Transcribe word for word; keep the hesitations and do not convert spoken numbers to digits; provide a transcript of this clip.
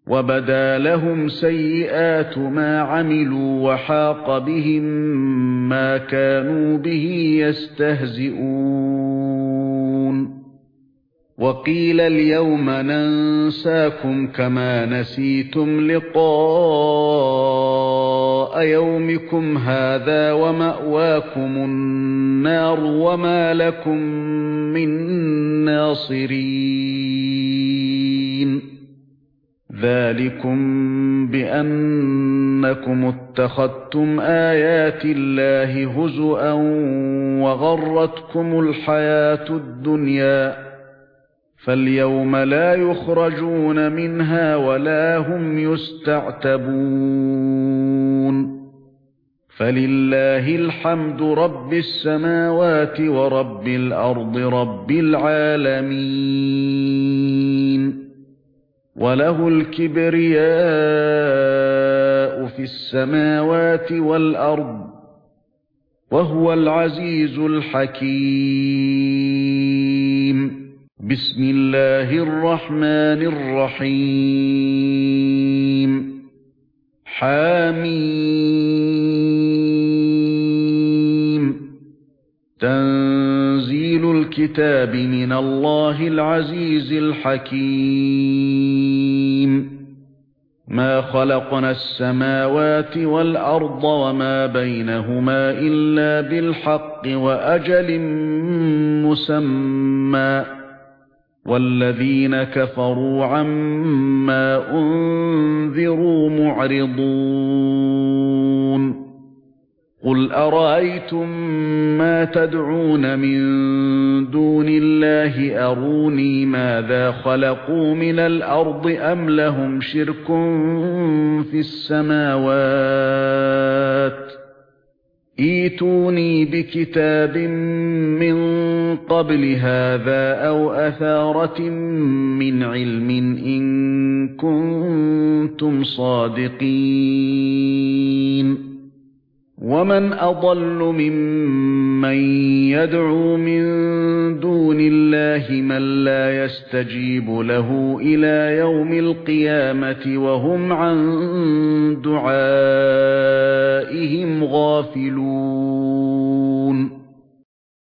وَبَدَا لَهُمْ سَيِّئَاتُ مَا عَمِلُوا وَحَاقَ بِهِم مَّا كَانُوا بِهِ يَسْتَهْزِئُونَ وَقِيلَ الْيَوْمَ نَنسَاكُمْ كَمَا نَسِيتُمْ لِقَاءَ يَوْمِكُمْ هَذَا وَمَأْوَاكُمُ النَّارُ وَمَا لَكُمْ مِنْ نَاصِرِينَ ذَلِكُمْ بِأَنَّكُمُ اتَّخَذْتُمْ آيَاتِ اللَّهِ هُزُوًا وَغَرَّتْكُمُ الْحَيَاةُ الدُّنْيَا فَالْيَوْمَ لَا يُخْرَجُونَ مِنْهَا وَلَا هُمْ يُسْتَعْتَبُونَ فَلِلَّهِ الْحَمْدُ رَبِّ السَّمَاوَاتِ وَرَبِّ الْأَرْضِ رَبِّ الْعَالَمِينَ وَلَهُ الْكِبْرِيَاءُ فِي السَّمَاوَاتِ وَالْأَرْضِ وَهُوَ الْعَزِيزُ الْحَكِيمُ بِسْمِ اللَّهِ الرَّحْمَنِ الرَّحِيمِ حم تنزيل الكتاب من الله العزيز الحكيم ما خلقنا السماوات والأرض وما بينهما إلا بالحق وأجل مسمى والذين كفروا عما أنذروا معرضون قُلْ أَرَأَيْتُمْ مَا تَدْعُونَ مِن دُونِ اللَّهِ أَرُونِي مَاذَا خَلَقُوا مِنَ الْأَرْضِ أَمْ لَهُمْ شِرْكٌ فِي السَّمَاوَاتِ ائْتُونِي بِكِتَابٍ مِّن قَبْلِ هَذَا أَوْ أَثَارَةٍ مِّنْ عِلْمٍ إِن كُنتُمْ صَادِقِينَ وَمَنْ أَضَلُّ مِمَّن يَدْعُو مِن دُونِ اللَّهِ مَن لَّا يَسْتَجِيبُ لَهُ إِلَى يَوْمِ الْقِيَامَةِ وَهُمْ عَن دُعَائِهِمْ غَافِلُونَ